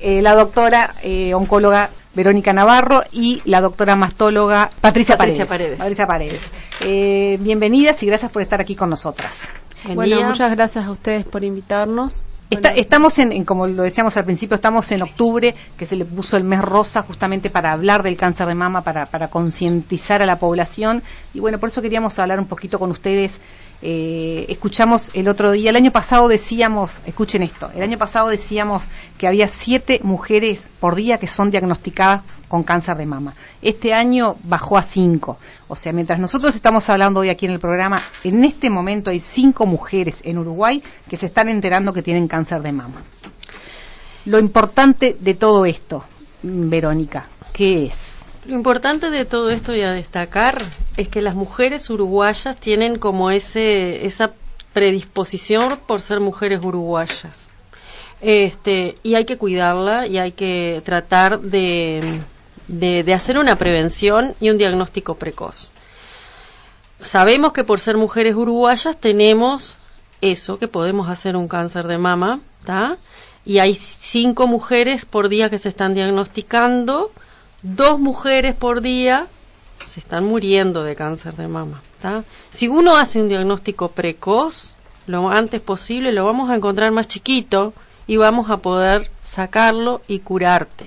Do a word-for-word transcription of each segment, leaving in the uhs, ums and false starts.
eh, la doctora eh, oncóloga Verónica Navarro y la doctora mastóloga Patricia, Patricia Paredes. Paredes. Patricia Paredes. Eh, bienvenidas y gracias por estar aquí con nosotras. Buen bueno, día. Muchas gracias a ustedes por invitarnos. Está, Bueno. Estamos en, en, como lo decíamos al principio, estamos en octubre, que se le puso el mes rosa justamente para hablar del cáncer de mama, para, para concientizar a la población. Y bueno, por eso queríamos hablar un poquito con ustedes. Eh, escuchamos el otro día, el año pasado decíamos, escuchen esto, el año pasado decíamos que había siete mujeres por día que son diagnosticadas con cáncer de mama. Este año bajó a cinco. O sea, mientras nosotros estamos hablando hoy aquí en el programa, en este momento hay cinco mujeres en Uruguay que se están enterando que tienen cáncer de mama. Lo importante de todo esto, Verónica, ¿qué es? Lo importante de todo esto y a destacar es que las mujeres uruguayas tienen como ese esa predisposición por ser mujeres uruguayas. Este, y hay que cuidarla y hay que tratar de, de, de hacer una prevención y un diagnóstico precoz. Sabemos que por ser mujeres uruguayas tenemos eso, que podemos hacer un cáncer de mama, ¿tá? Y hay cinco mujeres por día que se están diagnosticando. Dos mujeres por día se están muriendo de cáncer de mama, ¿tá? Si uno hace un diagnóstico precoz, lo antes posible, lo vamos a encontrar más chiquito y vamos a poder sacarlo y curarte.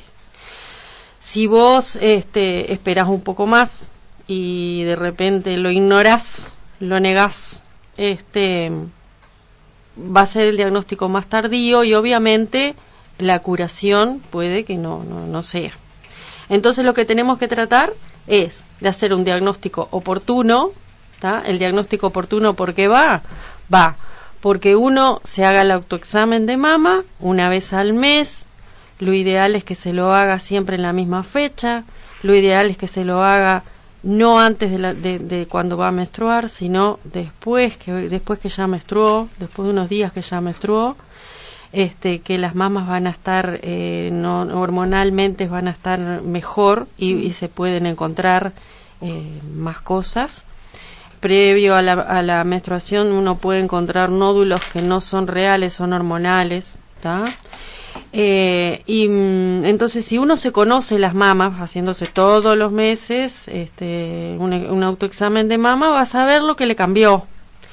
Si vos este, esperás un poco más y de repente lo ignorás, lo negás, este, va a ser el diagnóstico más tardío y obviamente la curación puede que no, no, no sea. Entonces lo que tenemos que tratar es de hacer un diagnóstico oportuno, ¿tá? El diagnóstico oportuno, ¿por qué va? Va porque uno se haga el autoexamen de mama una vez al mes. Lo ideal es que se lo haga siempre en la misma fecha. Lo ideal es que se lo haga no antes de, la, de, de cuando va a menstruar, sino después que después que ya menstruó, después de unos días que ya menstruó. Este, que las mamas van a estar eh, no, hormonalmente van a estar mejor y, y se pueden encontrar eh, más cosas. Previo a la, a la menstruación uno puede encontrar nódulos que no son reales, son hormonales, ¿tá? Eh, y mm, entonces si uno se conoce las mamas, haciéndose todos los meses este, un, un autoexamen de mama, va a saber lo que le cambió.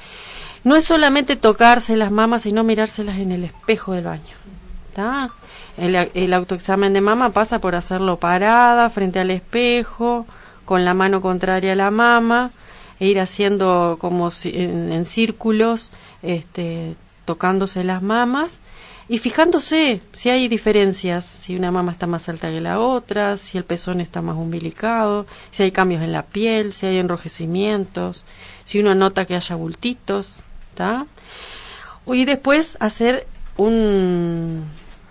No es solamente tocarse las mamas, sino mirárselas en el espejo del baño, ¿tá? El, el autoexamen de mama pasa por hacerlo parada, frente al espejo, con la mano contraria a la mama, e ir haciendo como si, en, en círculos, este, tocándose las mamas, y fijándose si hay diferencias, si una mama está más alta que la otra, si el pezón está más umbilicado, si hay cambios en la piel, si hay enrojecimientos, si uno nota que haya bultitos, ¿tá? Y después hacer un,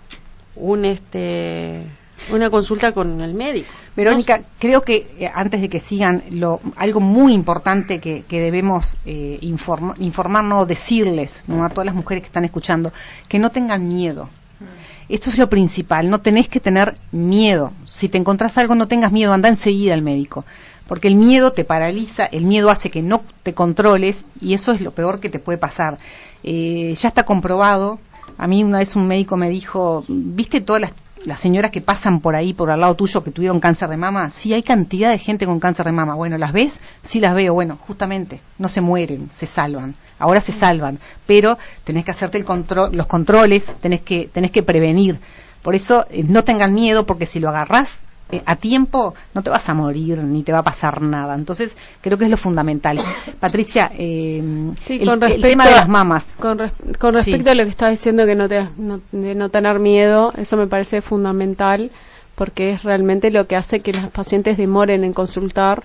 un este, una consulta con el médico. Verónica, ¿no? Creo que eh, antes de que sigan, lo, algo muy importante que, que debemos eh, informa, informarnos, decirles, ¿no? A todas las mujeres que están escuchando, que no tengan miedo. Esto es lo principal, no tenés que tener miedo. Si te encontrás algo, no tengas miedo, anda enseguida al médico. Porque el miedo te paraliza, el miedo hace que no te controles y eso es lo peor que te puede pasar. Eh, ya está comprobado. A mí una vez un médico me dijo, ¿viste todas las, las señoras que pasan por ahí, por al lado tuyo, que tuvieron cáncer de mama? Sí, hay cantidad de gente con cáncer de mama. Bueno, ¿las ves? Sí, las veo. Bueno, justamente, no se mueren, se salvan. Ahora se salvan, pero tenés que hacerte el control, los controles, tenés que, tenés que prevenir. Por eso, eh, no tengan miedo, porque si lo agarrás Eh, a tiempo no te vas a morir ni te va a pasar nada. Entonces creo que es lo fundamental. Patricia, eh, sí, el, con el tema de las mamas, con, res, con respecto sí. a lo que estás diciendo, que no te no, de no tener miedo, eso me parece fundamental porque es realmente lo que hace que las pacientes demoren en consultar.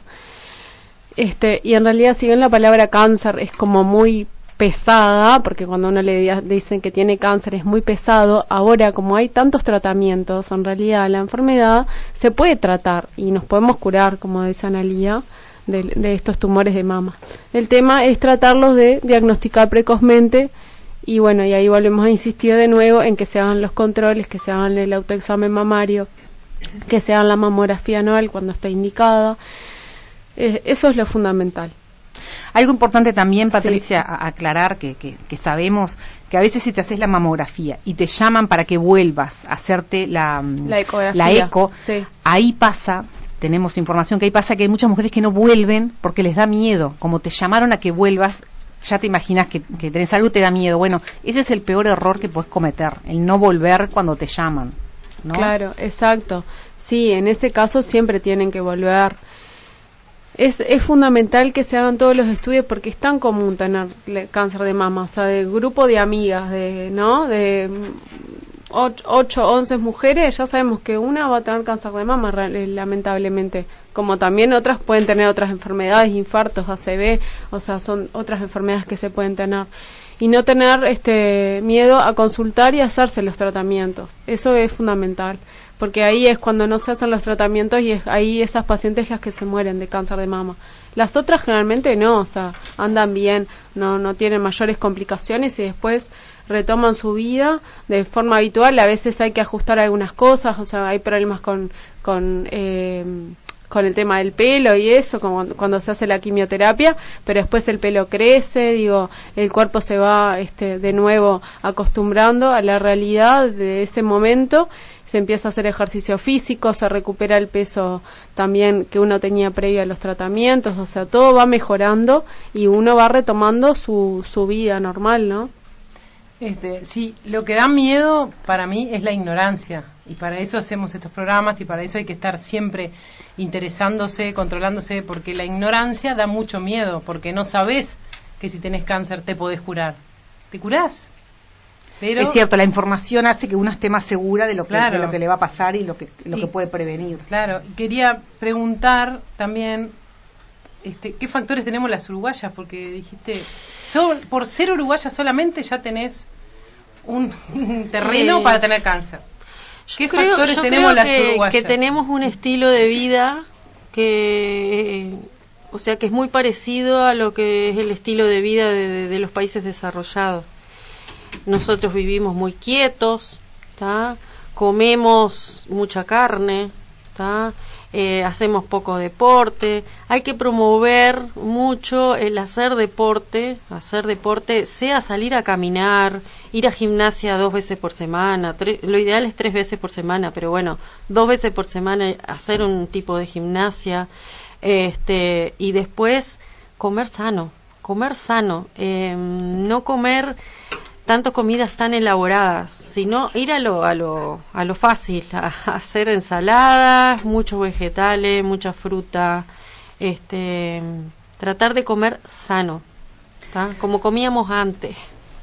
Este, y en realidad, si bien la palabra cáncer es como muy pesada, porque cuando uno le dicen que tiene cáncer es muy pesado, ahora como hay tantos tratamientos, en realidad la enfermedad se puede tratar y nos podemos curar, como dice Analía, de, de estos tumores de mama. El tema es tratarlos de diagnosticar precozmente y bueno, y ahí volvemos a insistir de nuevo en que se hagan los controles, que se hagan el autoexamen mamario, que se hagan la mamografía anual cuando está indicada. Eh, eso es lo fundamental. Algo importante también, Patricia, sí. a, aclarar que, que, que sabemos que a veces si te haces la mamografía y te llaman para que vuelvas a hacerte la, la, ecografía. la eco, sí. ahí pasa, tenemos información que ahí pasa que hay muchas mujeres que no vuelven porque les da miedo, como te llamaron a que vuelvas, ya te imaginas que, que tenés algo y te da miedo. Bueno, ese es el peor error que puedes cometer, el no volver cuando te llaman, ¿no? Claro, exacto. Sí, en ese caso siempre tienen que volver. Es, es fundamental que se hagan todos los estudios porque es tan común tener cáncer de mama, o sea, de grupo de amigas, de, ¿no? De ocho, once mujeres, ya sabemos que una va a tener cáncer de mama, lamentablemente, como también otras pueden tener otras enfermedades, infartos, A C V, o sea, son otras enfermedades que se pueden tener. Y no tener este miedo a consultar y hacerse los tratamientos, eso es fundamental. Porque ahí es cuando no se hacen los tratamientos y es ahí esas pacientes las que se mueren de cáncer de mama. Las otras generalmente no, o sea, andan bien, no no tienen mayores complicaciones y después retoman su vida de forma habitual. A veces hay que ajustar algunas cosas, o sea, hay problemas con con eh, con el tema del pelo y eso, como cuando se hace la quimioterapia, pero después el pelo crece, digo, el cuerpo se va este de nuevo acostumbrando a la realidad de ese momento. Se empieza a hacer ejercicio físico, se recupera el peso también que uno tenía previo a los tratamientos, o sea, todo va mejorando y uno va retomando su, su vida normal, ¿no? Este, sí, lo que da miedo para mí es la ignorancia, y para eso hacemos estos programas y para eso hay que estar siempre interesándose, controlándose, porque la ignorancia da mucho miedo, porque no sabés que si tenés cáncer te podés curar. ¿Te curás? Pero, es cierto, la información hace que uno esté más segura de lo que, claro, de lo que le va a pasar y lo que lo y, que puede prevenir. Claro, quería preguntar también este, ¿qué factores tenemos las uruguayas? Porque dijiste, so, por ser uruguaya solamente ya tenés un, un terreno eh, para tener cáncer. ¿Qué creo, factores yo tenemos creo las que, uruguayas? Que tenemos un estilo de vida que, o sea, que es muy parecido a lo que es el estilo de vida de, de, de los países desarrollados. Nosotros vivimos muy quietos, ¿tá? Comemos mucha carne, ¿tá? Eh, hacemos poco deporte. Hay que promover mucho el hacer deporte, hacer deporte, sea salir a caminar, ir a gimnasia dos veces por semana, tres, lo ideal es tres veces por semana, pero bueno, dos veces por semana hacer un tipo de gimnasia, este, y después comer sano, comer sano, eh, no comer tanto comidas tan elaboradas, sino ir a lo a lo a lo fácil, a, a hacer ensaladas, muchos vegetales, mucha fruta, este, tratar de comer sano, ¿tá? Como comíamos antes.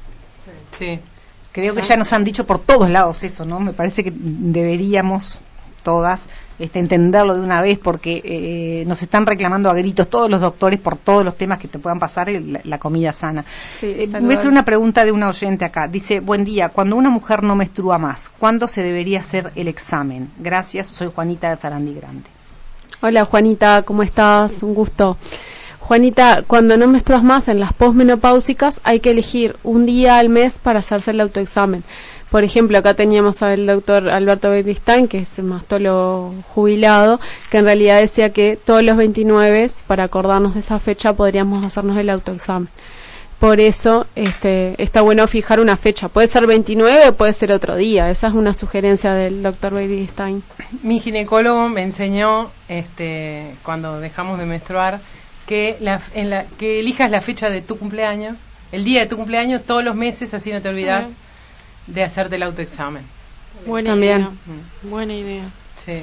Sí. Creo que ya nos han dicho por todos lados eso, ¿no? Me parece que deberíamos todas este, entenderlo de una vez porque eh, nos están reclamando a gritos todos los doctores por todos los temas que te puedan pasar la, la comida sana. Sí, eh, voy a hacer una pregunta de una oyente acá. Dice, buen día, cuando una mujer no menstrua más, ¿cuándo se debería hacer el examen? Gracias, soy Juanita de Sarandí Grande. Hola Juanita, ¿cómo estás? Un gusto. Juanita, cuando no menstruas más en las posmenopáusicas hay que elegir un día al mes para hacerse el autoexamen. Por ejemplo, acá teníamos al doctor Alberto Beristain, que es mastólogo jubilado, que en realidad decía que todos los veintinueve, para acordarnos de esa fecha, podríamos hacernos el autoexamen. Por eso este, está bueno fijar una fecha. Puede ser veintinueve o puede ser otro día. Esa es una sugerencia del doctor Beristain. Mi ginecólogo me enseñó, este, cuando dejamos de menstruar, que, la, en la, que elijas la fecha de tu cumpleaños, el día de tu cumpleaños, todos los meses, así no te olvidas sí. de hacerte el autoexamen. Buena También. idea. Mm. Buena idea. Sí.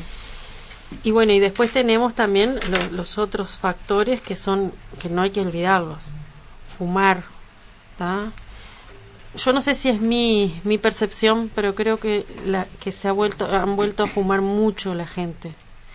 Y bueno, y después tenemos también lo, los otros factores que son, que no hay que olvidarlos. Fumar, ¿tá? Yo no sé si es mi, mi percepción, pero creo que la, que se ha vuelto, han vuelto a fumar mucho la gente.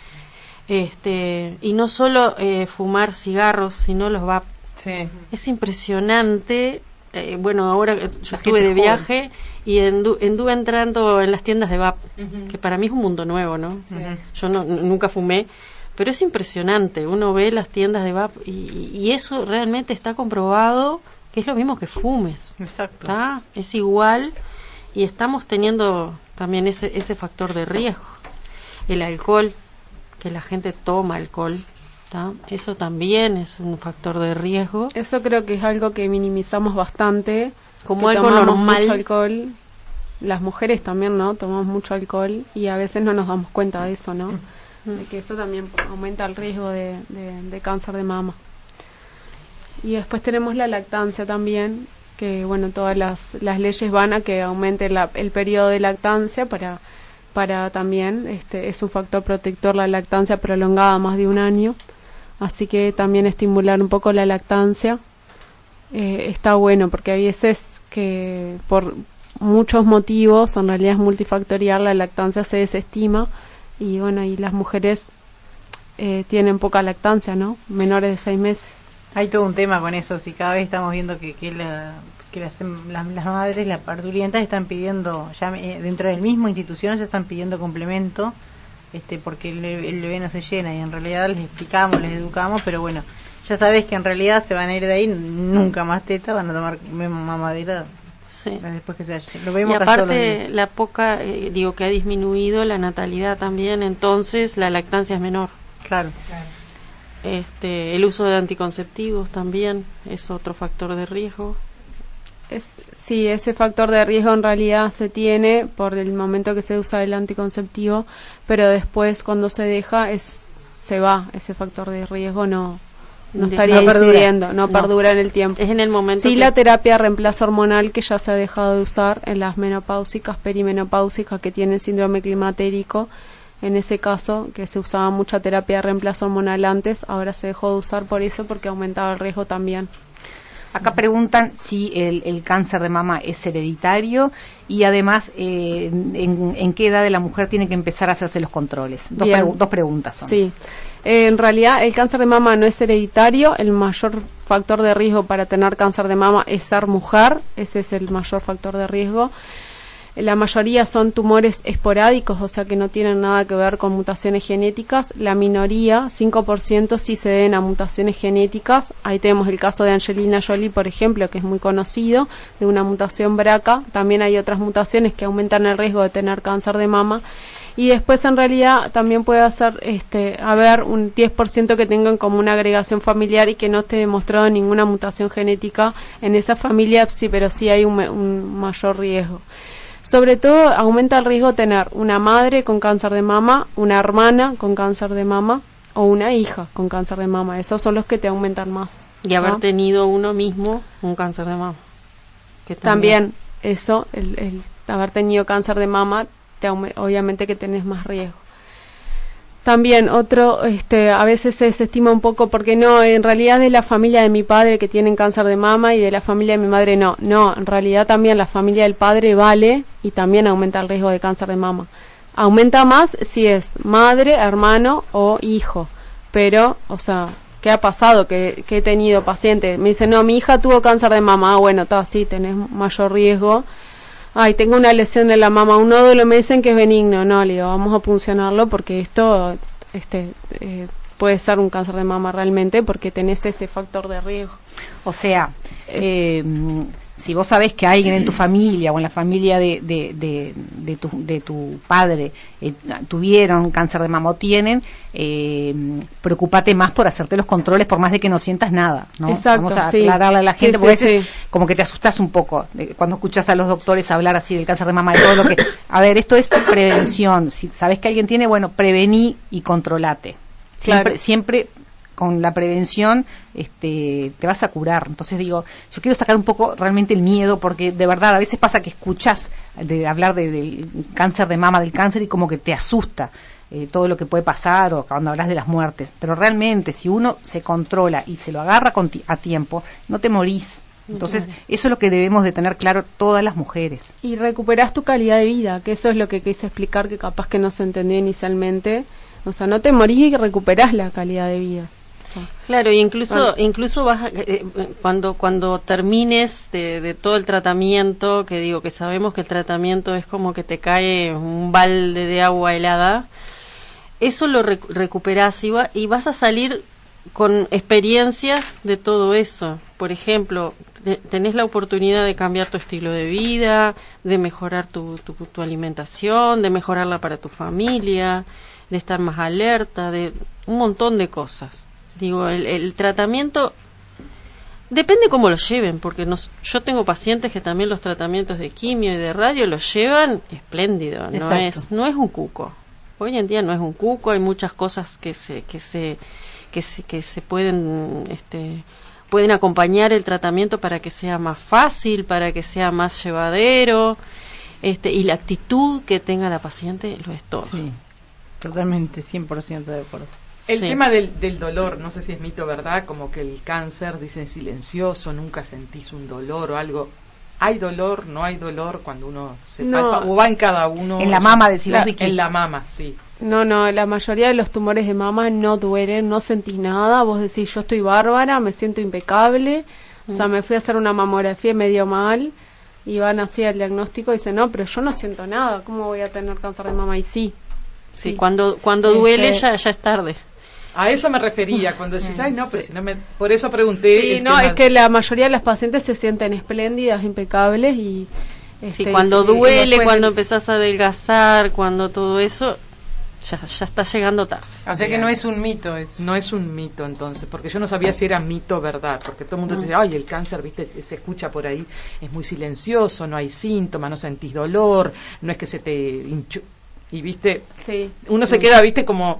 Este, y no solo eh, fumar cigarros, sino los vape. Sí. Es impresionante. Eh, bueno, ahora yo estuve de viaje y andu, anduve entrando en las tiendas de vape, uh-huh. que para mí es un mundo nuevo, ¿no? Sí. Yo no, nunca fumé, pero es impresionante. Uno ve las tiendas de vape y, y eso realmente está comprobado que es lo mismo que fumes. Exacto. ¿Tá? Es igual y estamos teniendo también ese, ese factor de riesgo. El alcohol, que la gente toma alcohol, ¿tá? Eso también es un factor de riesgo. Eso creo que es algo que minimizamos bastante, como que algo tomamos normal. mucho alcohol. Las mujeres también, ¿no? Tomamos mucho alcohol y a veces no nos damos cuenta de eso, ¿no? Mm. De que eso también aumenta el riesgo de, de, de cáncer de mama. Y después tenemos la lactancia también, que bueno, todas las, las leyes van a que aumente la, el periodo de lactancia para, para también, este, es un factor protector la lactancia prolongada más de un año, así que también estimular un poco la lactancia eh, está bueno, porque hay veces que por muchos motivos, en realidad es multifactorial, la lactancia se desestima y bueno, y las mujeres eh, tienen poca lactancia, ¿no? Menores de seis meses. Hay todo un tema con eso, si cada vez estamos viendo que, que, la, que las, las, las madres, las parturientas están pidiendo, ya eh, dentro del mismo institución ya están pidiendo complemento, este porque el, el bebé no se llena y en realidad les explicamos, les educamos, pero bueno, ya sabes que en realidad se van a ir de ahí, nunca más teta, van a tomar mamadera. Sí. Después que se haya, lo vemos y aparte la poca, eh, digo que ha disminuido la natalidad también, entonces la lactancia es menor. Claro, claro. Este, el uso de anticonceptivos también es otro factor de riesgo. Es, sí, ese factor de riesgo en realidad se tiene por el momento que se usa el anticonceptivo, pero después cuando se deja es se va ese factor de riesgo, no no estaría no incidiendo, perdura. no, no perdura en el tiempo. Es en el momento. Sí, que... la terapia de reemplazo hormonal que ya se ha dejado de usar en las menopáusicas, perimenopáusicas que tienen síndrome climatérico. En ese caso, que se usaba mucha terapia de reemplazo hormonal antes, ahora se dejó de usar por eso, porque aumentaba el riesgo también. Acá preguntan si el, el cáncer de mama es hereditario y además eh, en, en qué edad de la mujer tiene que empezar a hacerse los controles. Dos, pregu- dos preguntas son. Sí, eh, en realidad el cáncer de mama no es hereditario, el mayor factor de riesgo para tener cáncer de mama es ser mujer, ese es el mayor factor de riesgo. La mayoría son tumores esporádicos, o sea que no tienen nada que ver con mutaciones genéticas. La minoría, cinco por ciento, sí se deben a mutaciones genéticas. Ahí tenemos el caso de Angelina Jolie, por ejemplo, que es muy conocido, de una mutación B R C A. También hay otras mutaciones que aumentan el riesgo de tener cáncer de mama. Y después, en realidad, también puede hacer, este, haber un diez por ciento que tengan como una agregación familiar y que no esté demostrado ninguna mutación genética en esa familia, sí, pero sí hay un, un mayor riesgo. Sobre todo aumenta el riesgo de tener una madre con cáncer de mama, una hermana con cáncer de mama o una hija con cáncer de mama. Esos son los que te aumentan más. Y haber ¿no? tenido uno mismo un cáncer de mama. Que también, también eso, el, el haber tenido cáncer de mama, te aume- obviamente que tenés más riesgo. También otro, este, a veces se desestima un poco porque no, en realidad de la familia de mi padre que tienen cáncer de mama y de la familia de mi madre no. No, en realidad también la familia del padre vale y también aumenta el riesgo de cáncer de mama. Aumenta más si es madre, hermano o hijo. Pero, o sea, ¿qué ha pasado? Que, que he tenido pacientes. Me dicen, no, mi hija tuvo cáncer de mama. Ah, bueno, está, sí, tenés mayor riesgo. Ay, tengo una lesión de la mama, un nódulo, me dicen que es benigno. No, le digo, vamos a puncionarlo porque esto este, eh, puede ser un cáncer de mama realmente porque tenés ese factor de riesgo. O sea, eh, si vos sabés que alguien en tu familia o en la familia de, de, de, de, tu, de tu padre eh, tuvieron cáncer de mama o tienen, eh, preocúpate más por hacerte los controles por más de que no sientas nada, ¿no? Exacto, vamos a sí. aclararle a la gente Sí, porque sí, a veces sí. como que te asustas un poco eh, cuando escuchas a los doctores hablar así del cáncer de mama, de todo lo que... A ver, esto es prevención. Si sabés que alguien tiene, bueno, prevení y controlate. Siempre, Claro. siempre con la prevención este, te vas a curar. Entonces digo, yo quiero sacar un poco realmente el miedo, porque de verdad a veces pasa que escuchas de hablar de, del cáncer de mama, del cáncer, y como que te asusta eh, todo lo que puede pasar, o cuando hablas de las muertes. Pero realmente si uno se controla y se lo agarra con ti- a tiempo, no te morís. Entonces uh-huh. Eso es lo que debemos de tener claro todas las mujeres. Y recuperás tu calidad de vida, que eso es lo que quise explicar, que capaz que no se entendió inicialmente. O sea, no te morís y recuperás la calidad de vida. Claro, y incluso bueno. incluso vas a, eh, cuando cuando termines de, de todo el tratamiento, que digo que sabemos que el tratamiento es como que te cae un balde de agua helada, eso lo rec- recuperás y, va, y vas a salir con experiencias de todo eso. Por ejemplo, te, tenés la oportunidad de cambiar tu estilo de vida, de mejorar tu, tu, tu alimentación, de mejorarla para tu familia, de estar más alerta, de un montón de cosas. Digo, el, el tratamiento depende cómo lo lleven, porque nos, yo tengo pacientes que también los tratamientos de quimio y de radio los llevan espléndido, no Exacto. es no es un cuco. Hoy en día no es un cuco, hay muchas cosas que se que se que se, que se pueden este pueden acompañar el tratamiento para que sea más fácil, para que sea más llevadero, este y la actitud que tenga la paciente lo es todo. Sí, totalmente, cien por ciento de acuerdo. El Sí. tema del, del dolor, no sé si es mito o verdad, como que el cáncer, dicen silencioso, nunca sentís un dolor o algo. ¿Hay dolor, no hay dolor cuando uno se No. palpa? ¿O va en cada uno? En la mama, decimos, La- Vicky. En la mama, sí. No, no, la mayoría de los tumores de mama no duelen, no sentís nada, vos decís yo estoy bárbara, me siento impecable, o sea, me fui a hacer una mamografía y me dio mal, y van así al diagnóstico y dicen, no, pero yo no siento nada, ¿cómo voy a tener cáncer de mama? Y sí, Sí, sí. cuando cuando Este- duele ya ya es tarde. A eso me refería, cuando decís, ay, no, pero si no me... Por eso pregunté... Sí, el no, tema- es que la mayoría de las pacientes se sienten espléndidas, impecables y... Sí, este, cuando y- y duele, después- cuando empezás a adelgazar, cuando todo eso, ya, ya está llegando tarde. O sea que Bien. no es un mito, es No es un mito entonces, porque yo no sabía si era mito o verdad, porque todo el mundo dice, ay, el cáncer, viste, se escucha por ahí, es muy silencioso, no hay síntomas, no sentís dolor, no es que se te hinchu... Y viste, Sí. uno se queda, viste, como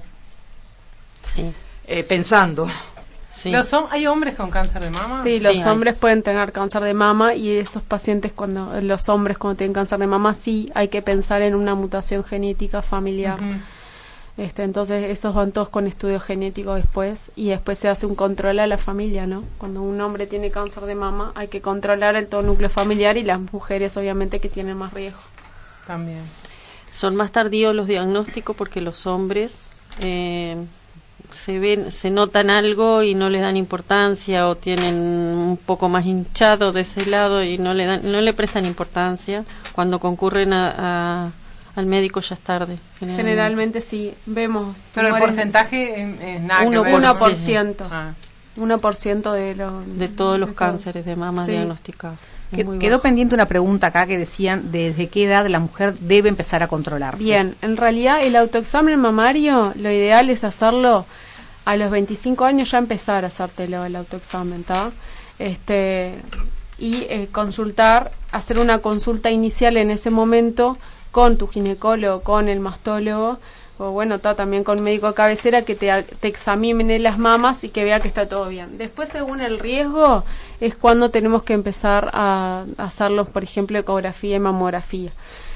Sí, eh, pensando. sí. ¿Los hom- ¿Hay hombres con cáncer de mama? Sí, Sí, los hay. hombres pueden tener cáncer de mama y esos pacientes cuando los hombres cuando tienen cáncer de mama sí hay que pensar en una mutación genética familiar. Ujú. Este, entonces esos van todos con estudios genéticos después y después se hace un control a la familia, ¿no? Cuando un hombre tiene cáncer de mama hay que controlar el todo núcleo familiar y las mujeres obviamente que tienen más riesgo. También. Son más tardíos los diagnósticos porque los hombres eh, se ven, se notan algo y no le dan importancia o tienen un poco más hinchado de ese lado y no le dan, no le prestan importancia. Cuando concurren a, a- al médico ya es tarde. Generalmente. Generalmente sí, vemos Pero el tumores- porcentaje es, es nada Uno que ver, por- ¿no? uno por ciento. Ah. uno por ciento de los De todos los de todo. cánceres de mama Sí. diagnosticados. Es Que- muy Quedó bajo. pendiente una pregunta acá que decían desde qué edad la mujer debe empezar a controlarse. Bien, en realidad el autoexamen mamario, lo ideal es hacerlo a los veinticinco años, ya empezar a hacértelo el autoexamen, ¿está? Este, y eh, consultar, hacer una consulta inicial en ese momento con tu ginecólogo, con el mastólogo, o bueno, está también con médico de cabecera que te, te examine las mamas y que vea que está todo bien. Después, según el riesgo, es cuando tenemos que empezar a, a hacerlos, por ejemplo, ecografía y mamografía.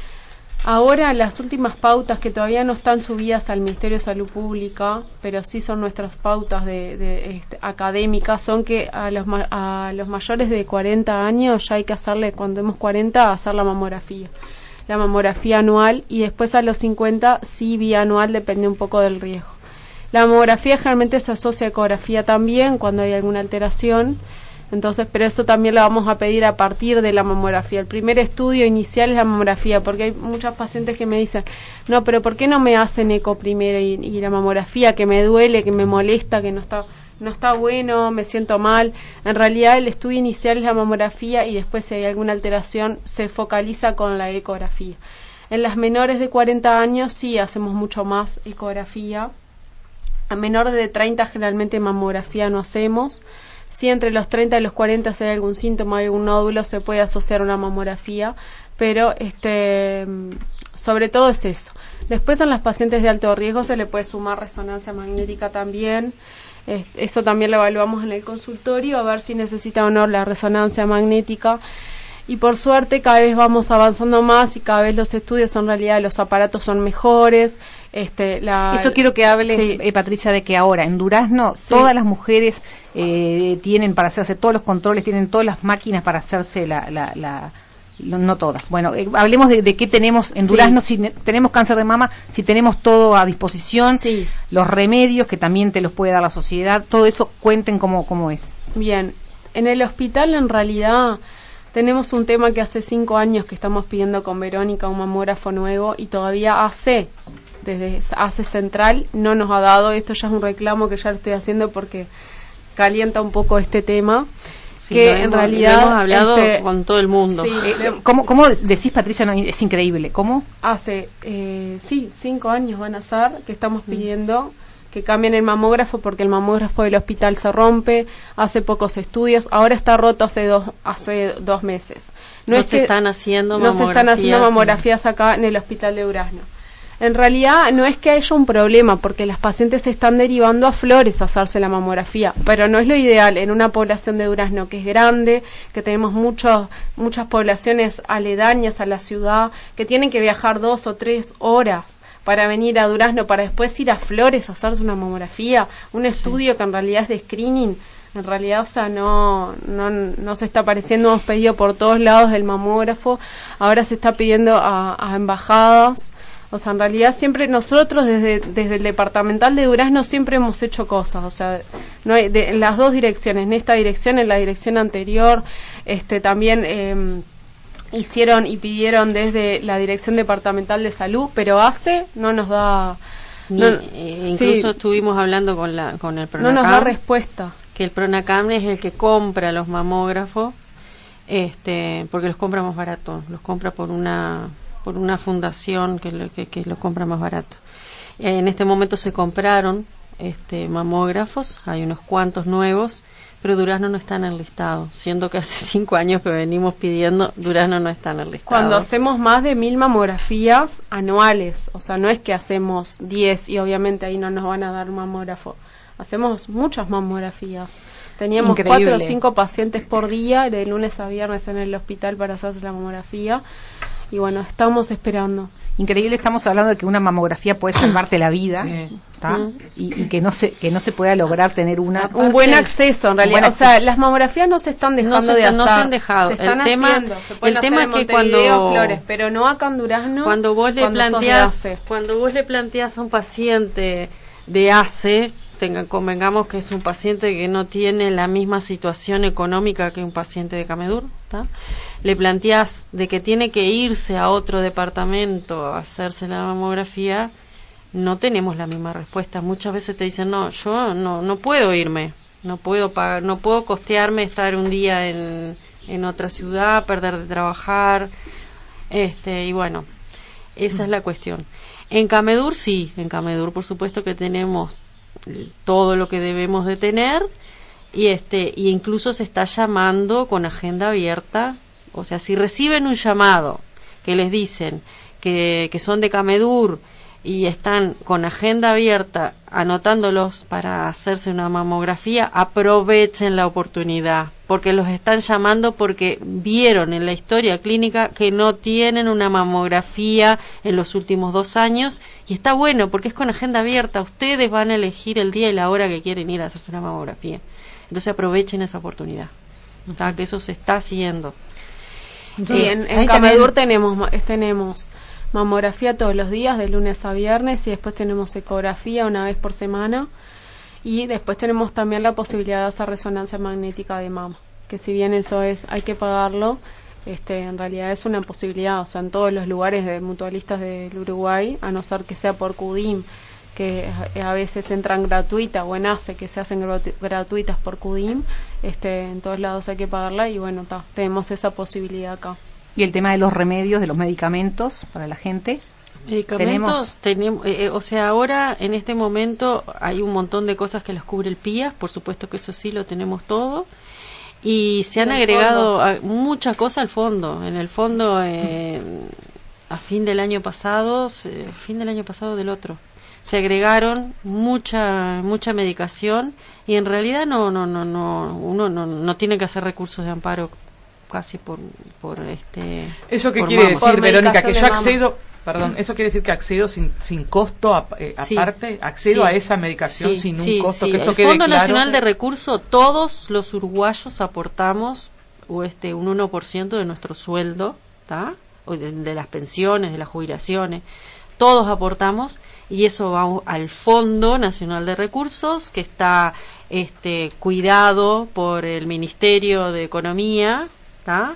Ahora, las últimas pautas que todavía no están subidas al Ministerio de Salud Pública, pero sí son nuestras pautas de, de, este, académicas, son que a los, ma- a los mayores de cuarenta años ya hay que hacerle, cuando hemos cuarenta, hacer la mamografía. La mamografía anual y después a los cincuenta sí bianual, depende un poco del riesgo. La mamografía generalmente se asocia a ecografía también cuando hay alguna alteración, entonces, pero eso también lo vamos a pedir a partir de la mamografía. El primer estudio inicial es la mamografía, porque hay muchas pacientes que me dicen, no, pero ¿por qué no me hacen eco primero y, y la mamografía, que me duele, que me molesta, que no está no está bueno, me siento mal? En realidad el estudio inicial es la mamografía y después si hay alguna alteración se focaliza con la ecografía. En las menores de cuarenta años sí hacemos mucho más ecografía. A menores de treinta generalmente mamografía no hacemos. Si entre los treinta y los cuarenta si hay algún síntoma, hay algún nódulo, se puede asociar a una mamografía, pero este sobre todo es eso. Después en las pacientes de alto riesgo se le puede sumar resonancia magnética también. Eh, eso también lo evaluamos en el consultorio, a ver si necesita o no la resonancia magnética. Y por suerte cada vez vamos avanzando más y cada vez los estudios en realidad los aparatos son mejores. Este, la, Eso quiero que hables, sí. eh, Patricia, de que ahora en Durazno Sí. todas las mujeres eh, tienen para hacerse todos los controles, tienen todas las máquinas para hacerse la... la, la no, no todas. Bueno, eh, hablemos de, de qué tenemos en Sí. Durazno, si ne- tenemos cáncer de mama, si tenemos todo a disposición, Sí. los remedios que también te los puede dar la sociedad, todo eso cuenten cómo, cómo es. Bien, en el hospital en realidad tenemos un tema que hace cinco años que estamos pidiendo con Verónica un mamógrafo nuevo y todavía hace, desde hace Central, no nos ha dado. Esto ya es un reclamo que ya lo estoy haciendo porque calienta un poco este tema. Sí, que lo en hemos- realidad lo hemos hablado este, con todo el mundo. sí, Eh, le- ¿cómo, ¿Cómo decís, Patricia? No, es increíble. ¿Cómo? hace, eh, sí, cinco años van a ser que estamos pidiendo que cambien el mamógrafo porque el mamógrafo del hospital se rompe, hace pocos estudios, ahora está roto hace dos hace dos meses. No, no se están haciendo no se están haciendo mamografías acá en el hospital de Durazno. En realidad no es que haya un problema, porque las pacientes se están derivando a Flores a hacerse la mamografía, pero no es lo ideal en una población de Durazno que es grande, que tenemos muchos muchas poblaciones aledañas a la ciudad, que tienen que viajar dos o tres horas para venir a Durazno, para después ir a Flores a hacerse una mamografía, un estudio sí. que en realidad es de screening. En realidad, o sea, no, no, no se está apareciendo, hemos pedido por todos lados el mamógrafo, ahora se está pidiendo a, a embajadas. O sea, en realidad siempre nosotros desde desde el departamental de Durazno siempre hemos hecho cosas, o sea, no hay, de, en las dos direcciones, en esta dirección, en la dirección anterior, este también eh, hicieron y pidieron desde la dirección departamental de salud, pero ACE no nos da, Ni, no, eh, incluso sí, estuvimos hablando con la con el Pronacam, no nos da respuesta, que el Pronacam es el que compra los mamógrafos, este, porque los compra más barato, los compra por una por una fundación que lo, que, que lo compra más barato. En este momento se compraron este mamógrafos, hay unos cuantos nuevos, pero Durazno no está en el listado, siendo que hace cinco años que venimos pidiendo, Durazno no está en el listado. Cuando hacemos más de mil mamografías anuales, o sea, no es que hacemos diez y obviamente ahí no nos van a dar mamógrafo, hacemos muchas mamografías. Teníamos Increíble. cuatro o cinco pacientes por día, de lunes a viernes en el hospital para hacerse la mamografía. Y bueno, estamos esperando. Increíble, estamos hablando de que una mamografía puede salvarte la vida, sí. ¿tá? y, y que no se que no se pueda lograr tener una un parte, buen acceso en realidad. O sea, las mamografías no se están dejando no se, de hacer. No se han dejado. Se están el haciendo. Tema, se pueden el hacer tema en es que Montevideo, cuando Flores, pero no acá en Durazno. Cuando vos le cuando planteás, cuando vos le planteás a un paciente de ACE, tenga, convengamos que es un paciente que no tiene la misma situación económica que un paciente de Camedur, ¿tá? Le planteás de que tiene que irse a otro departamento a hacerse la mamografía, no tenemos la misma respuesta. Muchas veces te dicen, no, yo no no puedo irme, no puedo pagar, no puedo costearme estar un día en, en otra ciudad, perder de trabajar, este y bueno, esa es la cuestión. En Camedur sí, en Camedur por supuesto que tenemos todo lo que debemos de tener y este y incluso se está llamando con agenda abierta, o sea, si reciben un llamado que les dicen que, que son de Camedur y están con agenda abierta anotándolos para hacerse una mamografía, aprovechen la oportunidad, porque los están llamando porque vieron en la historia clínica que no tienen una mamografía en los últimos dos años y está bueno porque es con agenda abierta, ustedes van a elegir el día y la hora que quieren ir a hacerse la mamografía, entonces aprovechen esa oportunidad, ¿tá? Que eso se está haciendo. Sí, en, en Camedur tenemos tenemos mamografía todos los días, de lunes a viernes, y después tenemos ecografía una vez por semana, y después tenemos también la posibilidad de hacer resonancia magnética de mama, que si bien eso es hay que pagarlo, este en realidad es una posibilidad, o sea, en todos los lugares de mutualistas del Uruguay, a no ser que sea por CUDIM, que a veces entran gratuitas, o en ACE, que se hacen gratu- gratuitas por CUDIM, este en todos lados hay que pagarla, y bueno, ta, tenemos esa posibilidad acá. Y el tema de los remedios, de los medicamentos para la gente. Medicamentos, tenemos, eh, o sea, ahora en este momento hay un montón de cosas que los cubre el P I A, por supuesto que eso sí lo tenemos todo, y se han agregado a, muchas cosas al fondo. En el fondo, eh, a fin del año pasado, se, fin del año pasado del otro, se agregaron mucha mucha medicación y en realidad no no no no uno no, no tiene que hacer recursos de amparo casi por por este eso qué por quiere mama. decir, Por Verónica, que yo mama. accedo perdón eso quiere decir que accedo sin sin costo a, eh, sí, aparte accedo sí, a esa medicación sí, sin sí, un costo, sí. que esto el quede Fondo claro. Nacional de Recursos, todos los uruguayos aportamos o este un uno por ciento de nuestro sueldo, ¿tá? O de, de las pensiones, de las jubilaciones, todos aportamos, y eso va al Fondo Nacional de Recursos, que está este cuidado por el Ministerio de Economía, ¿tá?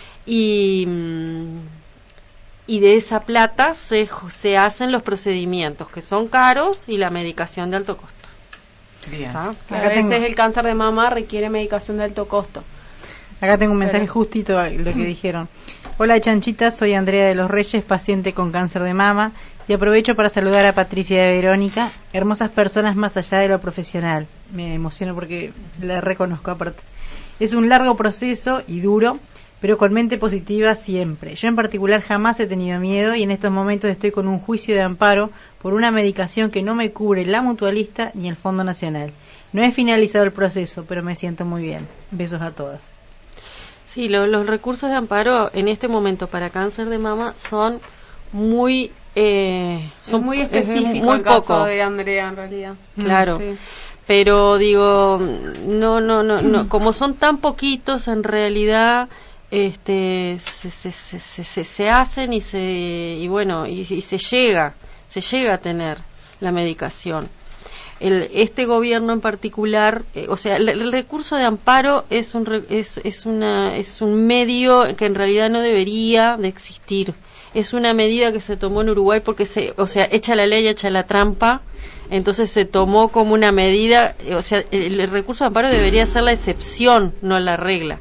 Y y de esa plata se se hacen los procedimientos que son caros y la medicación de alto costo. Bien. A veces tengo... el cáncer de mama requiere medicación de alto costo. Acá tengo un mensaje Pero... justito a lo que dijeron. Hola chanchitas, soy Andrea de los Reyes, paciente con cáncer de mama, y aprovecho para saludar a Patricia y a Verónica, hermosas personas más allá de lo profesional. Me emociono porque la reconozco aparte. Es un largo proceso y duro, pero con mente positiva siempre. Yo en particular jamás he tenido miedo y en estos momentos estoy con un juicio de amparo por una medicación que no me cubre la mutualista ni el Fondo Nacional. No he finalizado el proceso, pero me siento muy bien. Besos a todas. Sí, lo, los recursos de amparo en este momento para cáncer de mama son muy eh, son muy específicos, muy el poco. caso de Andrea en realidad. Claro. Sí. Pero digo, no no no no, como son tan poquitos en realidad este se se se se, se, se hacen y se y bueno, y, y se llega, se llega a tener la medicación. El, este gobierno en particular, eh, o sea, el, el recurso de amparo es un re, es es una es un medio que en realidad no debería de existir. Es una medida que se tomó en Uruguay porque se, o sea, echa la ley, echa la trampa. Entonces se tomó como una medida, eh, o sea, el, el recurso de amparo debería ser la excepción, no la regla.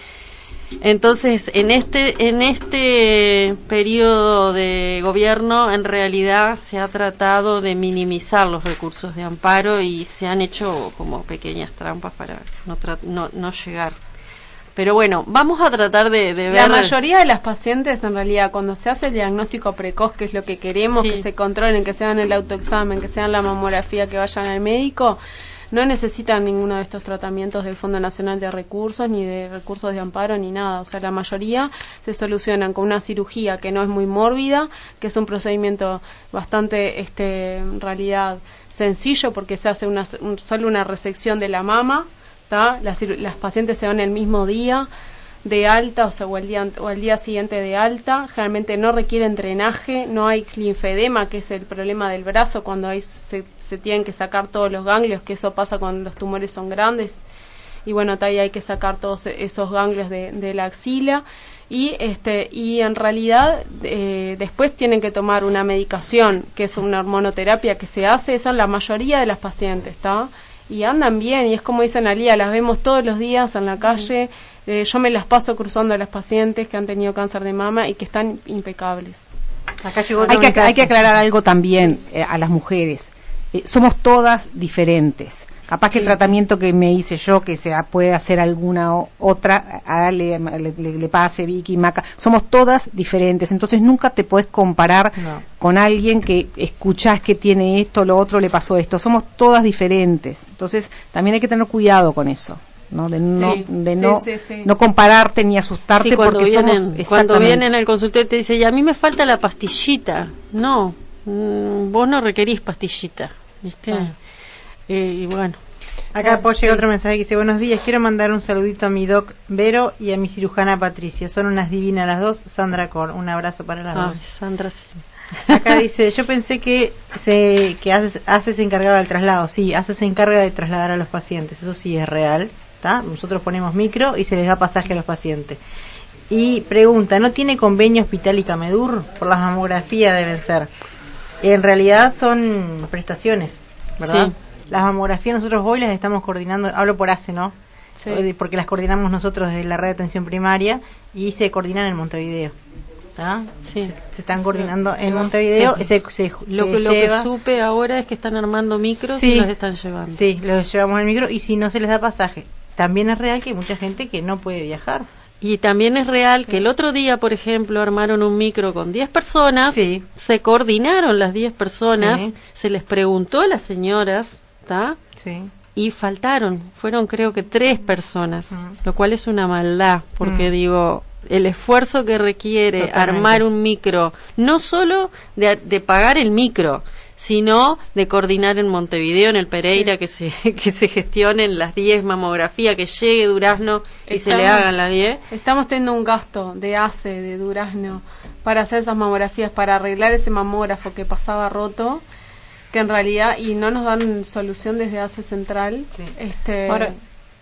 Entonces, en este en este periodo de gobierno, en realidad se ha tratado de minimizar los recursos de amparo y se han hecho como pequeñas trampas para no tra- no, no llegar. Pero bueno, vamos a tratar de, de ver... La mayoría de las pacientes, en realidad, cuando se hace el diagnóstico precoz, que es lo que queremos, sí. que se controlen, que se hagan el autoexamen, que se hagan la mamografía, que vayan al médico, no necesitan ninguno de estos tratamientos del Fondo Nacional de Recursos, ni de recursos de amparo, ni nada. O sea, la mayoría se solucionan con una cirugía que no es muy mórbida, que es un procedimiento bastante, este, en realidad, sencillo, porque se hace una, un, solo una resección de la mama, ¿tá? Las, las pacientes se van el mismo día de alta, o sea, o el día o el día siguiente de alta. Generalmente no requieren drenaje, no hay linfedema, que es el problema del brazo cuando hay, se, se tienen que sacar todos los ganglios, que eso pasa cuando los tumores son grandes. Y bueno, ahí hay que sacar todos esos ganglios de, de la axila. Y este y en realidad eh, después tienen que tomar una medicación, que es una hormonoterapia que se hace, eso en la mayoría de las pacientes, ¿está? Y andan bien, y es como dicen Alía, las vemos todos los días en la calle, eh, yo me las paso cruzando a las pacientes que han tenido cáncer de mama y que están impecables. Acá llegó hay, que, hay que aclarar algo también eh, a las mujeres, eh, somos todas diferentes. Capaz que sí. El tratamiento que me hice yo, que se puede hacer alguna o, otra, a le, le, le pase, Vicky, Maca, somos todas diferentes, entonces nunca te podés comparar no. con alguien que escuchás que tiene esto, lo otro, le pasó esto, somos todas diferentes, entonces también hay que tener cuidado con eso, ¿no? De no, sí, de sí, no, sí, sí. no compararte ni asustarte sí, porque vienen, somos cuando vienen al consultorio te dice, y a mí me falta la pastillita, no, mmm, vos no requerís pastillita, ¿viste? Ah. Eh, y bueno. Acá ah, llega sí. otro mensaje que dice, buenos días, quiero mandar un saludito a mi doc Vero y a mi cirujana Patricia, son unas divinas las dos. Sandra Cor, un abrazo para las ah, dos. Sandra, sí. Acá dice, yo pensé que se que haces, haces encargado del traslado. Sí, haces encarga de trasladar a los pacientes, eso sí es real, ¿tá? Nosotros ponemos micro y se les da pasaje a los pacientes. Y pregunta, ¿no tiene convenio Hospital y Camedur? Por las mamografías deben ser. En realidad son prestaciones, ¿verdad? Sí. Las mamografías nosotros hoy las estamos coordinando, hablo por A C E, ¿no? Sí. Porque las coordinamos nosotros desde la red de atención primaria y se coordinan en Montevideo. ¿Ah? Sí. Se, se están coordinando en Montevideo. Sí. Se, se, lo, se que, lo lleva... que supe ahora es que están armando micros sí. y los están llevando. Sí, los llevamos en micro y si no se les da pasaje. También es real que hay mucha gente que no puede viajar. Y también es real sí. que el otro día, por ejemplo, armaron un micro con diez personas, sí. se coordinaron las diez personas, sí. se les preguntó a las señoras, ¿está? Sí. Y faltaron, fueron creo que tres personas, mm. lo cual es una maldad, porque mm. digo, el esfuerzo que requiere Totalmente. armar un micro, no solo de, de pagar el micro, sino de coordinar en Montevideo, en el Pereira, sí. que se que se gestionen las diez mamografías, que llegue Durazno y estamos, se le hagan las diez. Estamos teniendo un gasto de A C E, de Durazno, para hacer esas mamografías, para arreglar ese mamógrafo que pasaba roto, que en realidad, y no nos dan solución desde A C E Central. Sí. Este, Ahora,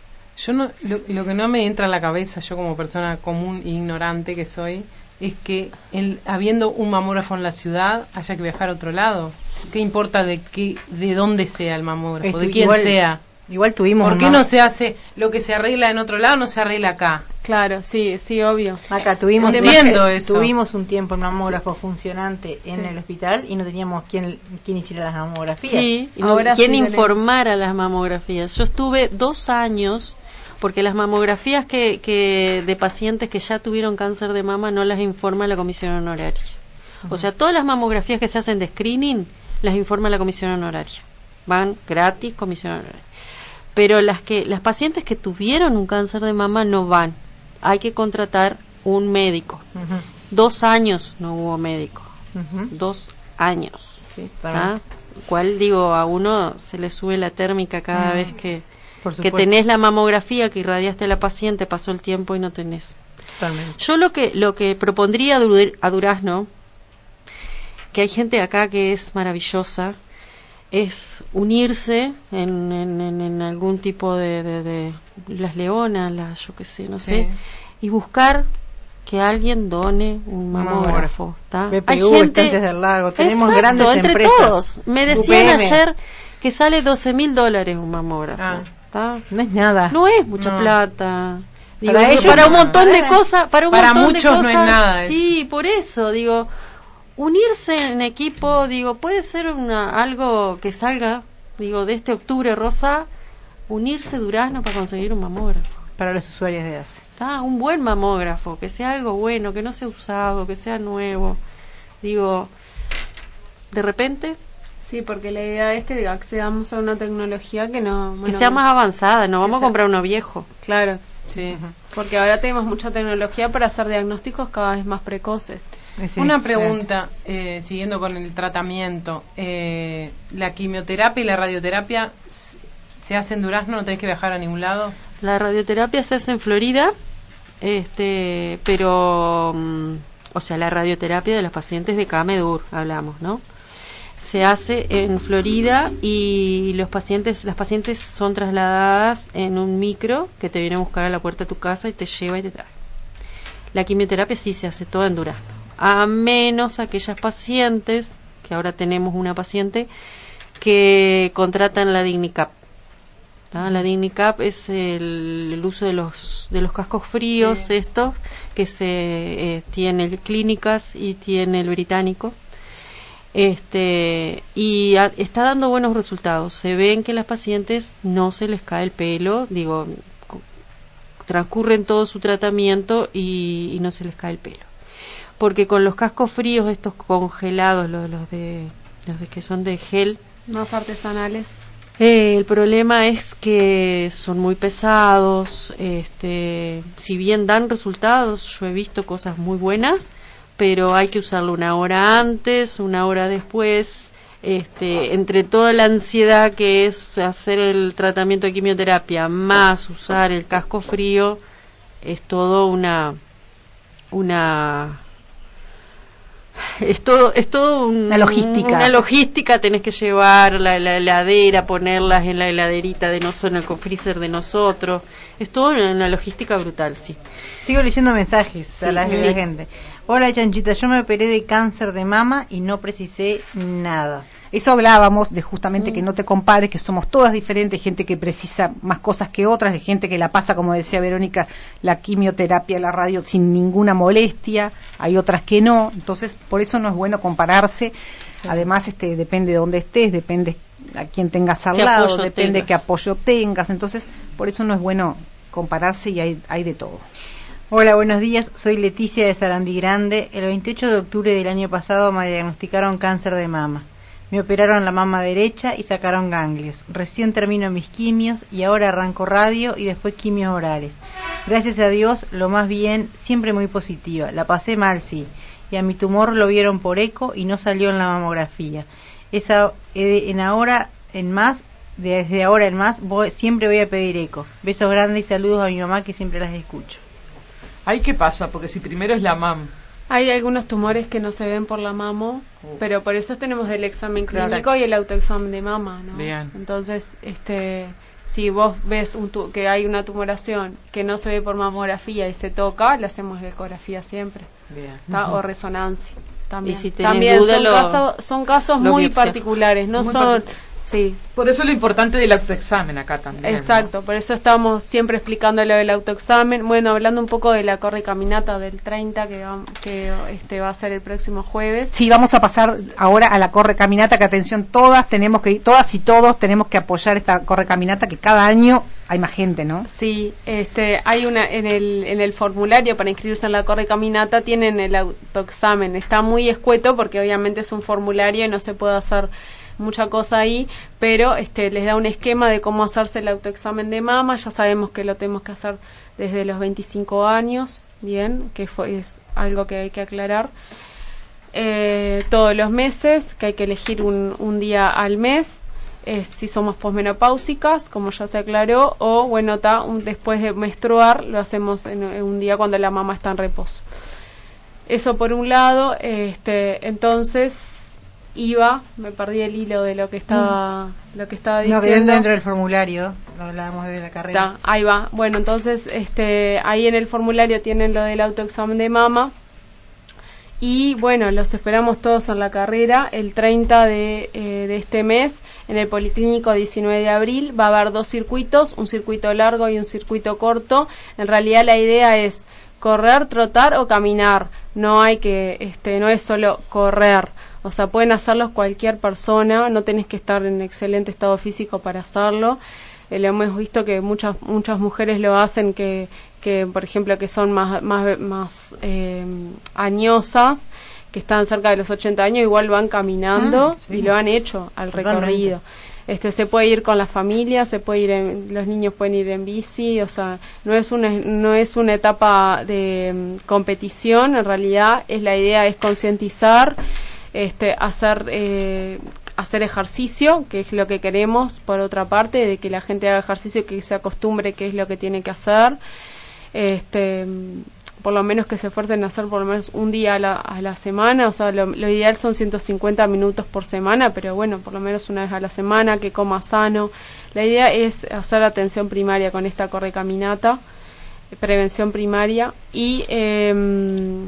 yo no, lo, lo que no me entra en la cabeza, yo como persona común e ignorante que soy, es que el, habiendo un mamógrafo en la ciudad haya que viajar a otro lado. ¿Qué importa de qué, de dónde sea el mamógrafo, de quién igual, sea? Igual tuvimos ¿Por qué una- no se hace lo que se arregla en otro lado, no se arregla acá? Claro, sí, sí, obvio. Acá tuvimos, Entiendo eso. tuvimos un tiempo el mamógrafo funcionante en Sí. el hospital y no teníamos quien, quien hiciera las mamografías. Sí, y no- Ahora ¿quién sí tenemos. informara las mamografías? Yo estuve dos años, porque las mamografías que, que de pacientes que ya tuvieron cáncer de mama no las informa la comisión honoraria. O sea, todas las mamografías que se hacen de screening las informa la comisión honoraria. Van gratis, comisión honoraria. Pero las que las pacientes que tuvieron un cáncer de mama no van. Hay que contratar un médico. Ujú, Dos años no hubo médico. ujú. Dos años. Sí, está ¿Tá? bien. Cual digo, a uno se le sube la térmica cada Mm, vez que, por que supuesto. tenés la mamografía, que irradiaste a la paciente, pasó el tiempo y no tenés. Totalmente. Yo lo que lo que propondría a Dur- a Durazno, que hay gente acá que es maravillosa, es unirse en, en, en, en algún tipo de, de, de las leonas, las yo qué sé, no Sí. sé, y buscar que alguien done un mamógrafo. ¿tá? B P Hay U, gente, Estancias del Lago, tenemos exacto, grandes entre empresas. todos. Me decían U P M. ayer que sale doce mil dólares un mamógrafo. Ah. ¿tá? No es nada. No es mucha No. plata. Digo, Para digo, ellos para un no. montón de Para- cosas, para un para montón muchos de no cosas. es nada eso. Sí, por eso digo, unirse en equipo, digo, puede ser una algo que salga, digo, de este octubre rosa, unirse Durazno para conseguir un mamógrafo. Para los usuarios de A C E. ¿Tá? Un buen mamógrafo, que sea algo bueno, que no sea usado, que sea nuevo. Digo, de repente Sí, porque la idea es que accedamos a una tecnología que no... que bueno, sea más avanzada, no vamos a sea- comprar uno viejo. Claro, Sí. porque ahora tenemos mucha tecnología para hacer diagnósticos cada vez más precoces. Eh, sí, Una sí. pregunta, eh, siguiendo con el tratamiento. Eh, ¿La quimioterapia y la radioterapia s- se hacen en Durazno? ¿No tenés que viajar a ningún lado? La radioterapia se hace en Florida, este, pero, mm, o sea, la radioterapia de los pacientes de Camedur, hablamos, ¿no? Se hace en Florida y los pacientes, las pacientes son trasladadas en un micro que te viene a buscar a la puerta de tu casa y te lleva y te trae. La quimioterapia sí se hace toda en Durazno, a menos aquellas pacientes, que ahora tenemos una paciente, que contratan la Dignicap. ¿tá? La Dignicap es el, el uso de los de los cascos fríos, Sí. estos, que se eh, tiene el Clínicas y tiene el Británico. Este, y a- está dando buenos resultados. Se ven que las pacientes no se les cae el pelo, digo, co- transcurren todo su tratamiento y, y no se les cae el pelo. Porque con los cascos fríos, estos congelados, los, los de los de que son de gel, Más artesanales. eh, el problema es que son muy pesados, este, si bien dan resultados, yo he visto cosas muy buenas, pero hay que usarlo una hora antes, una hora después, este, entre toda la ansiedad que es hacer el tratamiento de quimioterapia más usar el casco frío, es todo una, una es todo es todo un- Una logística. una logística. Tenés que llevar la, la heladera, ponerlas en la heladerita de nosotros, en el freezer de nosotros. Es todo una, una logística brutal, sí. Sigo leyendo mensajes Sí, a la, sí. la gente. Hola Chanchita, yo me operé de cáncer de mama y no precisé nada. Eso hablábamos de justamente que no te compares, que somos todas diferentes, gente que precisa más cosas que otras, de gente que la pasa, como decía Verónica, la quimioterapia, la radio sin ninguna molestia, hay otras que no, entonces por eso no es bueno compararse. Además, este depende de dónde estés, depende a quién tengas al Qué lado, apoyo depende tengas. qué apoyo tengas, entonces por eso no es bueno compararse y hay, hay de todo. Hola, buenos días, soy Leticia de Sarandí Grande. El veintiocho de octubre del año pasado me diagnosticaron cáncer de mama. Me operaron la mama derecha y sacaron ganglios. Recién termino mis quimios y ahora arranco radio y después quimios orales. Gracias a Dios, lo más bien, siempre muy positiva. La pasé mal, sí. Y a mi tumor lo vieron por eco y no salió en la mamografía. Esa, en ahora en más, desde ahora en más, voy, siempre voy a pedir eco. Besos grandes y saludos a mi mamá que siempre las escucho. Ay, ¿qué pasa? Porque si primero es la mam. Hay algunos tumores que no se ven por la mamo, Uh. pero por eso tenemos el examen Claro. clínico y el autoexamen de mama, ¿no? Bien. Entonces, este, si vos ves un tu- que hay una tumoración que no se ve por mamografía y se toca, le hacemos la ecografía siempre, Bien. ¿tá? O resonancia. También, Y si tenés también duda, son, lo- casos, son casos lo muy biopsia. particulares, no Muy son partic- Sí. Por eso lo importante del autoexamen acá también. Exacto, ¿no? por eso estamos siempre explicando lo del autoexamen. Bueno, hablando un poco de la corre caminata del treinta que, va, que este va a ser el próximo jueves. Sí, vamos a pasar ahora a la corre caminata, que atención, todas tenemos que todas y todos tenemos que apoyar esta corre caminata, que cada año hay más gente, ¿no? Sí, este, hay una en el en el formulario para inscribirse en la corre caminata tienen el autoexamen. Está muy escueto porque obviamente es un formulario y no se puede hacer mucha cosa ahí, pero este les da un esquema de cómo hacerse el autoexamen de mama. Ya sabemos que lo tenemos que hacer desde los veinticinco años, bien, que fue, es algo que hay que aclarar. Eh, todos los meses, que hay que elegir un, un día al mes, eh, si somos posmenopáusicas, como ya se aclaró, o bueno, ta, un, después de menstruar, lo hacemos en, en un día cuando la mama está en reposo. Eso por un lado. este entonces iba, me perdí el hilo de lo que estaba, mm. lo que estaba diciendo. No, quedando dentro del formulario, no hablábamos de la carrera. Ta, ahí va. Bueno, entonces, este, ahí en el formulario tienen lo del autoexamen de mama. Y bueno, los esperamos todos en la carrera el treinta de, eh, de este mes en el Policlínico diecinueve de abril. Va a haber dos circuitos, un circuito largo y un circuito corto. En realidad la idea es correr, trotar o caminar. No hay que, este, no es solo correr. O sea, pueden hacerlos cualquier persona, no tenés que estar en excelente estado físico para hacerlo. Eh, lo hemos visto que muchas muchas mujeres lo hacen, que, que por ejemplo, que son más más más eh, añosas, que están cerca de los ochenta años, igual van caminando ah, sí. y lo han hecho al recorrido. Este, se puede ir con la familia, se puede ir en, los niños pueden ir en bici, o sea, no es una no es una etapa de um, competición. En realidad es la idea es concientizar, este, hacer eh, hacer ejercicio, que es lo que queremos, por otra parte, de que la gente haga ejercicio, que se acostumbre que es lo que tiene que hacer, este, por lo menos que se esfuercen a hacer por lo menos un día a la, a la semana. O sea, lo, lo ideal son ciento cincuenta minutos por semana, pero bueno, por lo menos una vez a la semana, que coma sano. La idea es hacer atención primaria con esta correcaminata, prevención primaria. Y eh,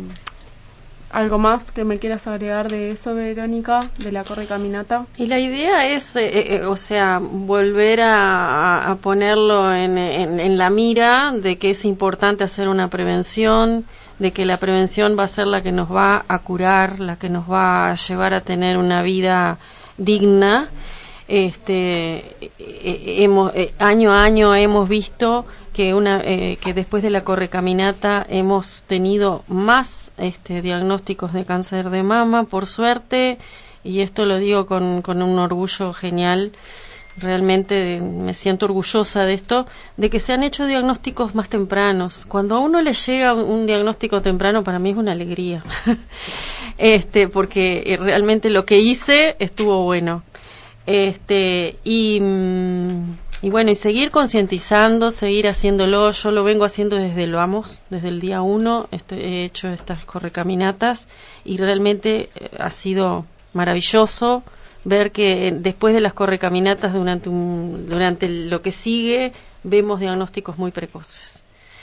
¿algo más que me quieras agregar de eso, Verónica, de la correcaminata? Y la idea es, eh, eh, o sea, volver a, a ponerlo en, en, en la mira de que es importante hacer una prevención, de que la prevención va a ser la que nos va a curar, la que nos va a llevar a tener una vida digna. Este, eh, hemos, eh, año a año hemos visto que una eh, que después de la correcaminata hemos tenido más este diagnósticos de cáncer de mama, por suerte, y esto lo digo con, con un orgullo genial. Realmente me siento orgullosa de esto, de que se han hecho diagnósticos más tempranos. Cuando a uno le llega un, un diagnóstico temprano, para mí es una alegría. este, porque realmente lo que hice estuvo bueno. Este, y Y bueno, y seguir concientizando, seguir haciéndolo. Yo lo vengo haciendo desde el Vamos, desde el día uno. Estoy, he hecho estas correcaminatas y realmente eh, ha sido maravilloso ver que después de las correcaminatas, durante, un, durante lo que sigue, vemos diagnósticos muy precoces.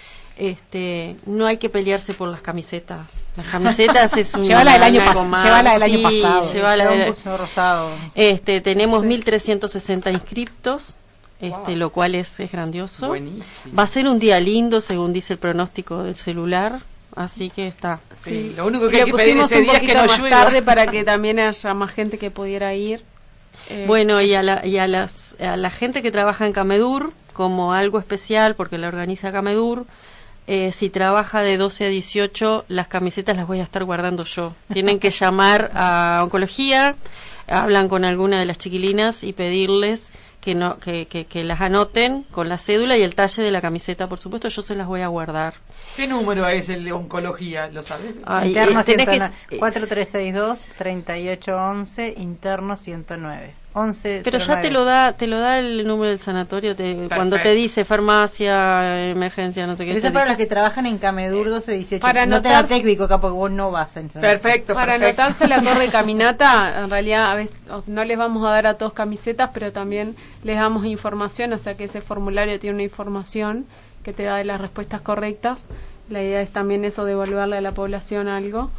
Este, no hay que pelearse por las camisetas. Las camisetas es un llévala del año pasado, llévala del año pasado. Llévala del rosado. Este, tenemos sí. mil trescientos sesenta inscriptos. Este, wow. Lo cual es, es grandioso. Buenísimo. Va a ser un día lindo, según dice el pronóstico del celular, así que está. Sí, sí. Lo único que y hay que pedir ese un día es que no más llueva. tarde para que también haya más gente que pudiera ir. Eh, bueno, y a la, y a las a la gente que trabaja en Camedur, como algo especial, porque la organiza Camedur, eh, si trabaja de doce a dieciocho, las camisetas las voy a estar guardando yo. Tienen que llamar a oncología, hablan con alguna de las chiquilinas y pedirles que no que, que, que las anoten con la cédula y el talle de la camiseta, por supuesto, yo se las voy a guardar. ¿Qué número es el de oncología? ¿Lo sabes? Ay, interno ciento nueve, cuatro tres seis dos, tres ocho uno uno, interno ciento nueve. once Pero ya te lo da te lo da el número del sanatorio, te, cuando te dice farmacia, emergencia, no sé qué. Pero eso es para las que trabajan en Camedur doce dieciocho. Para no anotar... te da técnico acá porque vos no vas a enseñar. Perfecto, Para perfecto. anotarse la correcaminata, en realidad a veces no les vamos a dar a todos camisetas, pero también les damos información, o sea que ese formulario tiene una información que te da de las respuestas correctas. La idea es también eso, devolverle a la población algo.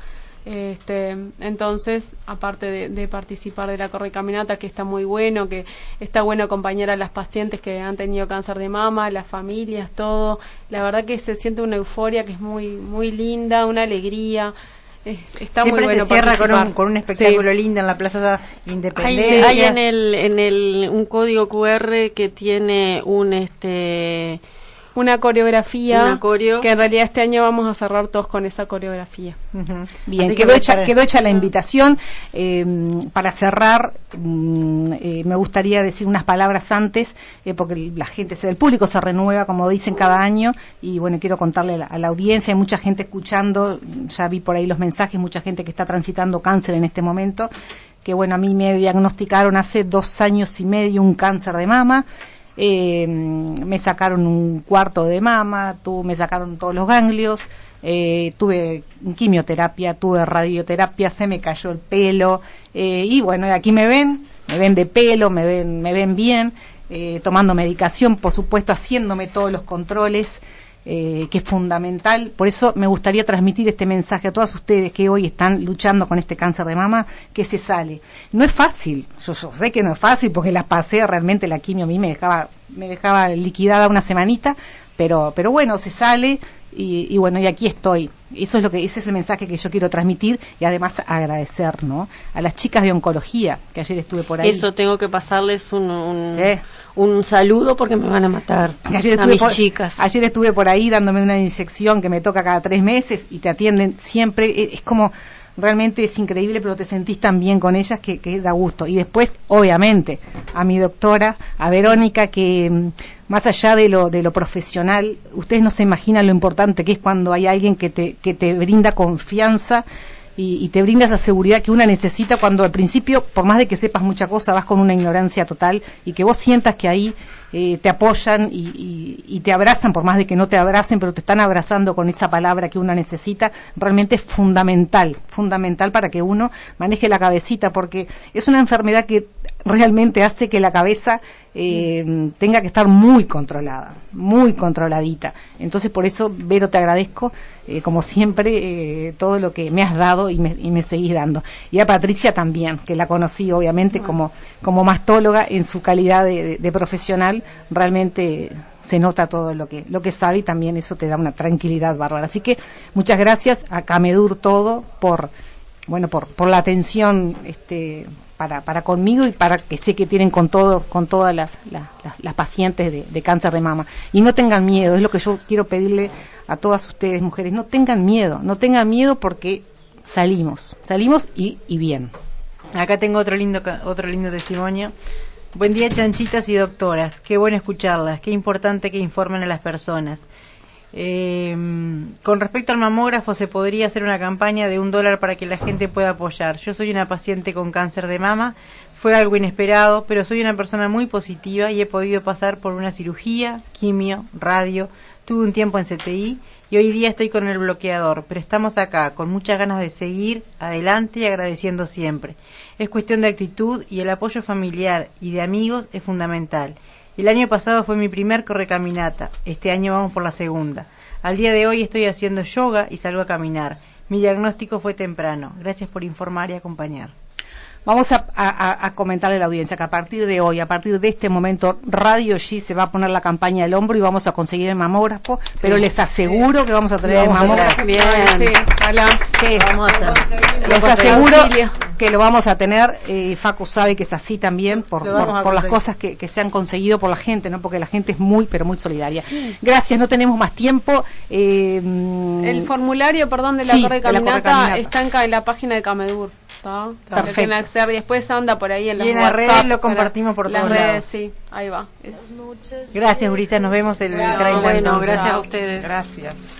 Este, entonces, aparte de, de participar de la Correcaminata, que está muy bueno, que está bueno acompañar a las pacientes que han tenido cáncer de mama, las familias, todo, la verdad que se siente una euforia que es muy muy linda, una alegría. Es, está Siempre muy bueno se cierra con participar. un, con un espectáculo Sí. lindo en la Plaza Hay, Independencia. hay en el en el un código cu erre que tiene un este Una coreografía Una coreo. que en realidad este año vamos a cerrar todos con esa coreografía. Uh-huh. Bien, Así que quedó va a hecha, estar- quedó hecha la invitación. Eh, para cerrar, mm, eh, me gustaría decir unas palabras antes, eh, porque la gente, el público se renueva, como dicen, cada año, y bueno, quiero contarle a la, a la audiencia, hay mucha gente escuchando, ya vi por ahí los mensajes, mucha gente que está transitando cáncer en este momento, que bueno, a mí me diagnosticaron hace dos años y medio un cáncer de mama. Eh, me sacaron un cuarto de mama, tu, me sacaron todos los ganglios, eh, tuve quimioterapia, tuve radioterapia, se me cayó el pelo, eh, y bueno, aquí me ven, me ven de pelo, me ven, me ven bien, eh, tomando medicación, por supuesto, haciéndome todos los controles, eh, que es fundamental. Por eso me gustaría transmitir este mensaje a todas ustedes que hoy están luchando con este cáncer de mama, que se sale. No es fácil, yo, yo sé que no es fácil porque la pasé, realmente la quimio a mí me dejaba, me dejaba liquidada una semanita, pero, pero bueno, se sale. Y, y bueno, y aquí estoy. Eso es lo que, ese es el mensaje que yo quiero transmitir, y además agradecer, ¿no?, a las chicas de oncología, que ayer estuve por ahí. Eso, tengo que pasarles un un, Sí. un saludo porque me van a matar. Ayer a estuve mis por, chicas. Ayer estuve por ahí dándome una inyección que me toca cada tres meses y te atienden siempre. Es, es como, realmente es increíble, pero te sentís tan bien con ellas que, que da gusto. Y después, obviamente, a mi doctora, a Verónica, que mm, más allá de lo de lo profesional, ustedes no se imaginan lo importante que es cuando hay alguien que te que te brinda confianza y, y te brinda esa seguridad que una necesita cuando al principio, por más de que sepas mucha cosa, vas con una ignorancia total, y que vos sientas que ahí eh, te apoyan y, y, y te abrazan, por más de que no te abracen, pero te están abrazando con esa palabra que uno necesita. Realmente es fundamental, fundamental para que uno maneje la cabecita, porque es una enfermedad que realmente hace que la cabeza eh, tenga que estar muy controlada, muy controladita. Entonces, por eso, Vero, te agradezco, eh, como siempre, eh, todo lo que me has dado y me, y me seguís dando. Y a Patricia también, que la conocí, obviamente, bueno, como, como mastóloga, en su calidad de, de, de profesional, realmente se nota todo lo que, lo que sabe, y también eso te da una tranquilidad bárbara. Así que, muchas gracias a Camedur todo por, bueno, por, por la atención, este, para, para conmigo, y para que sé que tienen con todo, con todas las, las, las, las pacientes de, de cáncer de mama. Y no tengan miedo, es lo que yo quiero pedirle a todas ustedes, mujeres, no tengan miedo, no tengan miedo, porque salimos, salimos y, y bien. Acá tengo otro lindo, otro lindo testimonio. Buen día, chanchitas y doctoras, qué bueno escucharlas, qué importante que informen a las personas. Eh, con respecto al mamógrafo, se podría hacer una campaña de un dólar para que la gente pueda apoyar. Yo soy una paciente con cáncer de mama, fue algo inesperado, pero soy una persona muy positiva y he podido pasar por una cirugía, quimio, radio, tuve un tiempo en C T I y hoy día estoy con el bloqueador, pero estamos acá con muchas ganas de seguir adelante y agradeciendo siempre. Es cuestión de actitud, y el apoyo familiar y de amigos es fundamental. El año pasado fue mi primer correcaminata, este año vamos por la segunda. Al día de hoy estoy haciendo yoga y salgo a caminar. Mi diagnóstico fue temprano. Gracias por informar y acompañar. Vamos a, a, a comentarle a la audiencia que a partir de hoy, a partir de este momento, Radio G se va a poner la campaña del hombro y vamos a conseguir el mamógrafo, sí, pero les aseguro sí, que vamos a tener el mamógrafo. Bien, sí, ojalá. Sí, vamos a hacer. Les aseguro que lo vamos a tener. eh, Facu sabe que es así también, por, por, por las cosas que, que se han conseguido por la gente, ¿no? Porque la gente es muy, pero muy solidaria. Sí. Gracias, no tenemos más tiempo. Eh, el formulario, perdón, de la, sí, correcaminata está en, en la página de Camedur. ¿Está? Perfecto. Acceder, y después anda por ahí en las, y en las redes lo compartimos por todas las redes, lados. Sí, ahí va. Es... Gracias, Brisa, nos vemos el claro, treinta. Bueno, gracias a ustedes. Gracias.